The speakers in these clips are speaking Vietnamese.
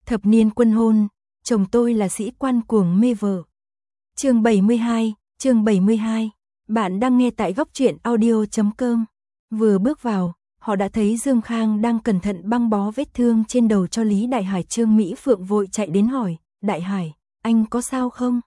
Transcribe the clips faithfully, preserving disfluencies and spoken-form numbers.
Thập niên quân hôn, chồng tôi là sĩ quan cuồng mê vợ. Chương bảy mươi hai, chương bảy mươi hai. Bạn đang nghe tại góc truyện audio chấm com. Vừa bước vào, họ đã thấy Dương Khang đang cẩn thận băng bó vết thương trên đầu cho Lý Đại Hải. Trương Mỹ Phượng vội chạy đến hỏi, Đại Hải, anh có sao không?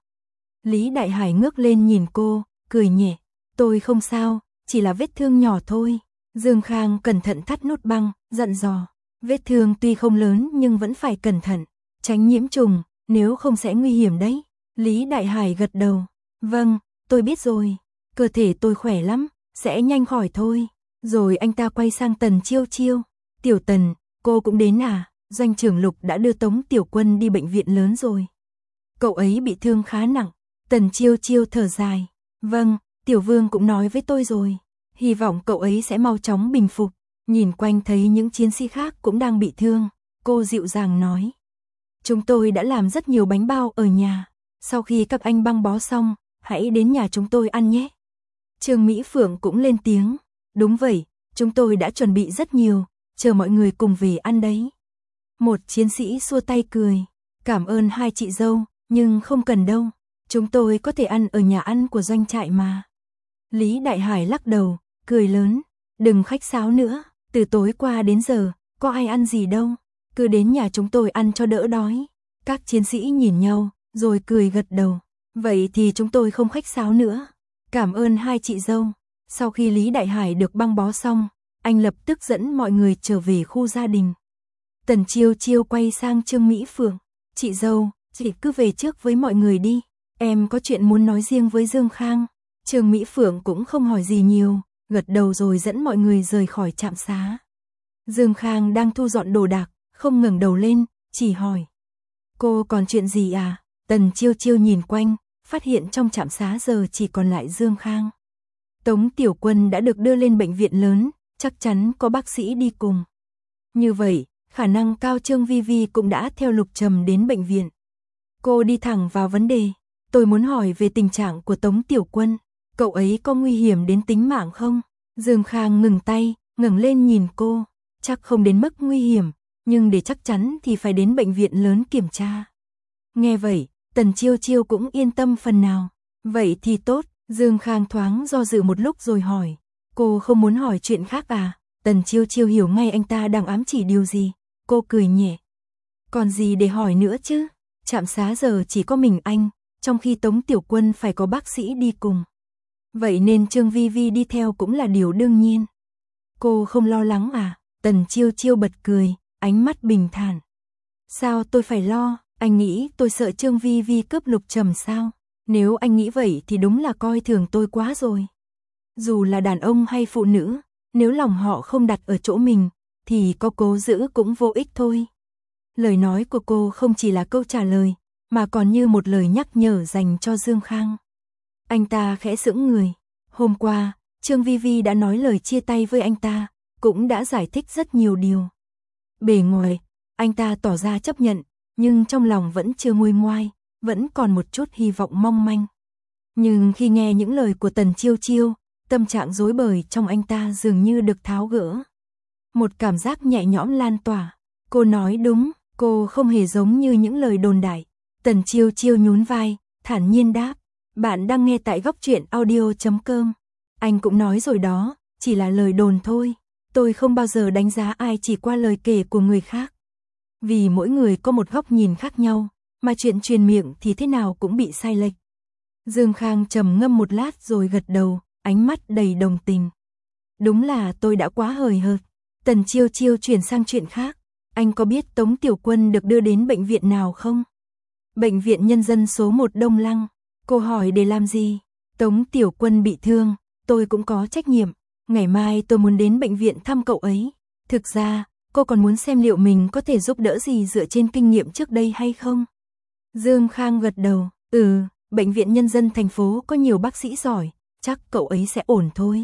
Lý Đại Hải ngước lên nhìn cô, cười nhẹ, tôi không sao, chỉ là vết thương nhỏ thôi. Dương Khang cẩn thận thắt nút băng, dặn dò, vết thương tuy không lớn nhưng vẫn phải cẩn thận, tránh nhiễm trùng, nếu không sẽ nguy hiểm đấy. Lý Đại Hải gật đầu, vâng, tôi biết rồi, cơ thể tôi khỏe lắm, sẽ nhanh khỏi thôi. Rồi anh ta quay sang Tần Chiêu Chiêu, Tiểu Tần, cô cũng đến à? Doanh trưởng Lục đã đưa Tống Tiểu Quân đi bệnh viện lớn rồi. Cậu ấy bị thương khá nặng. Tần Chiêu Chiêu thở dài, vâng, Tiểu Vương cũng nói với tôi rồi, hy vọng cậu ấy sẽ mau chóng bình phục. Nhìn quanh thấy những chiến sĩ khác cũng đang bị thương, cô dịu dàng nói, chúng tôi đã làm rất nhiều bánh bao ở nhà, sau khi các anh băng bó xong, hãy đến nhà chúng tôi ăn nhé. Trương Mỹ Phượng cũng lên tiếng, đúng vậy, chúng tôi đã chuẩn bị rất nhiều, chờ mọi người cùng về ăn đấy. Một chiến sĩ xua tay cười, cảm ơn hai chị dâu, nhưng không cần đâu, chúng tôi có thể ăn ở nhà ăn của doanh trại mà. Lý Đại Hải lắc đầu, cười lớn, đừng khách sáo nữa, từ tối qua đến giờ, có ai ăn gì đâu, cứ đến nhà chúng tôi ăn cho đỡ đói. Các chiến sĩ nhìn nhau, rồi cười gật đầu, vậy thì chúng tôi không khách sáo nữa, cảm ơn hai chị dâu. Sau khi Lý Đại Hải được băng bó xong, anh lập tức dẫn mọi người trở về khu gia đình. Tần Chiêu Chiêu quay sang Trương Mỹ Phượng, chị dâu, chị cứ về trước với mọi người đi, em có chuyện muốn nói riêng với Dương Khang. Trương Mỹ Phượng cũng không hỏi gì nhiều, gật đầu rồi dẫn mọi người rời khỏi trạm xá. Dương Khang đang thu dọn đồ đạc, không ngẩng đầu lên, chỉ hỏi, cô còn chuyện gì à? Tần Chiêu Chiêu nhìn quanh, phát hiện trong trạm xá giờ chỉ còn lại Dương Khang. Tống Tiểu Quân đã được đưa lên bệnh viện lớn, chắc chắn có bác sĩ đi cùng. Như vậy, khả năng cao Trương Vi Vi cũng đã theo Lục Trầm đến bệnh viện. Cô đi thẳng vào vấn đề, tôi muốn hỏi về tình trạng của Tống Tiểu Quân, cậu ấy có nguy hiểm đến tính mạng không? Dương Khang ngừng tay, ngẩng lên nhìn cô, chắc không đến mức nguy hiểm, nhưng để chắc chắn thì phải đến bệnh viện lớn kiểm tra. Nghe vậy, Tần Chiêu Chiêu cũng yên tâm phần nào, vậy thì tốt. Dương Khang thoáng do dự một lúc rồi hỏi, cô không muốn hỏi chuyện khác à? Tần Chiêu Chiêu hiểu ngay anh ta đang ám chỉ điều gì, cô cười nhẹ, còn gì để hỏi nữa chứ, trạm xá giờ chỉ có mình anh, trong khi Tống Tiểu Quân phải có bác sĩ đi cùng. Vậy nên Trương Vi Vi đi theo cũng là điều đương nhiên. Cô không lo lắng à? Tần Chiêu Chiêu bật cười, ánh mắt bình thản. Sao tôi phải lo, anh nghĩ tôi sợ Trương Vi Vi cướp Lục Trầm sao? Nếu anh nghĩ vậy thì đúng là coi thường tôi quá rồi. Dù là đàn ông hay phụ nữ, nếu lòng họ không đặt ở chỗ mình, thì có cố giữ cũng vô ích thôi. Lời nói của cô không chỉ là câu trả lời, mà còn như một lời nhắc nhở dành cho Dương Khang. Anh ta khẽ sững người. Hôm qua, Trương Vi Vi đã nói lời chia tay với anh ta, cũng đã giải thích rất nhiều điều. Bề ngoài, anh ta tỏ ra chấp nhận, nhưng trong lòng vẫn chưa nguôi ngoai, vẫn còn một chút hy vọng mong manh. Nhưng khi nghe những lời của Tần Chiêu Chiêu, tâm trạng rối bời trong anh ta dường như được tháo gỡ. Một cảm giác nhẹ nhõm lan tỏa. Cô nói đúng, cô không hề giống như những lời đồn đại. Tần Chiêu Chiêu nhún vai, thản nhiên đáp, bạn đang nghe tại góc truyện audio chấm com. Anh cũng nói rồi đó, chỉ là lời đồn thôi. Tôi không bao giờ đánh giá ai chỉ qua lời kể của người khác. Vì mỗi người có một góc nhìn khác nhau, mà chuyện truyền miệng thì thế nào cũng bị sai lệch. Dương Khang trầm ngâm một lát rồi gật đầu, ánh mắt đầy đồng tình. Đúng là tôi đã quá hời hợt. Tần Chiêu Chiêu chuyển sang chuyện khác. Anh có biết Tống Tiểu Quân được đưa đến bệnh viện nào không? Bệnh viện nhân dân số một Đông Lăng. Cô hỏi để làm gì? Tống Tiểu Quân bị thương, tôi cũng có trách nhiệm. Ngày mai tôi muốn đến bệnh viện thăm cậu ấy. Thực ra, cô còn muốn xem liệu mình có thể giúp đỡ gì dựa trên kinh nghiệm trước đây hay không? Dương Khang gật đầu, ừ, bệnh viện nhân dân thành phố có nhiều bác sĩ giỏi, chắc cậu ấy sẽ ổn thôi.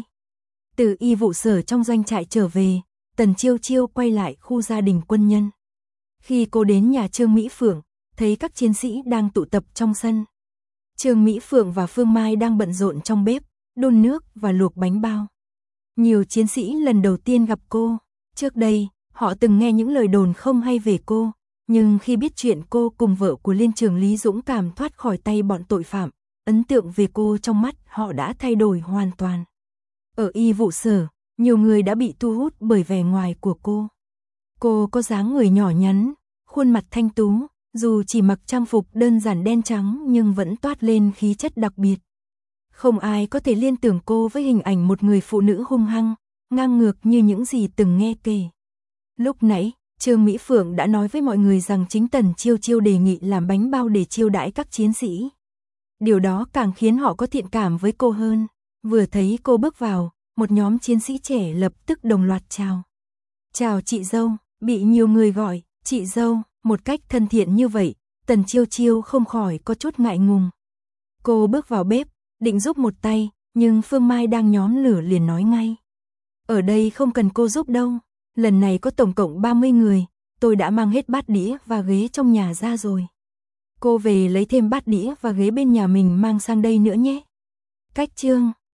Từ y vụ sở trong doanh trại trở về, Tần Chiêu Chiêu quay lại khu gia đình quân nhân. Khi cô đến nhà Trương Mỹ Phượng, thấy các chiến sĩ đang tụ tập trong sân. Trương Mỹ Phượng và Phương Mai đang bận rộn trong bếp, đun nước và luộc bánh bao. Nhiều chiến sĩ lần đầu tiên gặp cô, trước đây, họ từng nghe những lời đồn không hay về cô, Nhưng khi biết chuyện cô cùng vợ của Liên trưởng Lý dũng cảm thoát khỏi tay bọn tội phạm, ấn tượng về cô trong mắt họ đã thay đổi hoàn toàn. Ở y vụ sở, nhiều người đã bị thu hút bởi vẻ ngoài của cô. Cô có dáng người nhỏ nhắn, khuôn mặt thanh tú, dù chỉ mặc trang phục đơn giản đen trắng nhưng vẫn toát lên khí chất đặc biệt. Không ai có thể liên tưởng cô với hình ảnh một người phụ nữ hung hăng, ngang ngược như những gì từng nghe kể. Lúc nãy, Trương Mỹ Phượng đã nói với mọi người rằng chính Tần Chiêu Chiêu đề nghị làm bánh bao để chiêu đãi các chiến sĩ. Điều đó càng khiến họ có thiện cảm với cô hơn. Vừa thấy cô bước vào, một nhóm chiến sĩ trẻ lập tức đồng loạt chào. Chào chị dâu, bị nhiều người gọi, chị dâu, một cách thân thiện như vậy, Tần Chiêu Chiêu không khỏi có chút ngại ngùng. Cô bước vào bếp, định giúp một tay, nhưng Phương Mai đang nhóm lửa liền nói ngay. Ở đây không cần cô giúp đâu, lần này có tổng cộng ba mươi người, tôi đã mang hết bát đĩa và ghế trong nhà ra rồi. Cô về lấy thêm bát đĩa và ghế bên nhà mình mang sang đây nữa nhé. Cách chương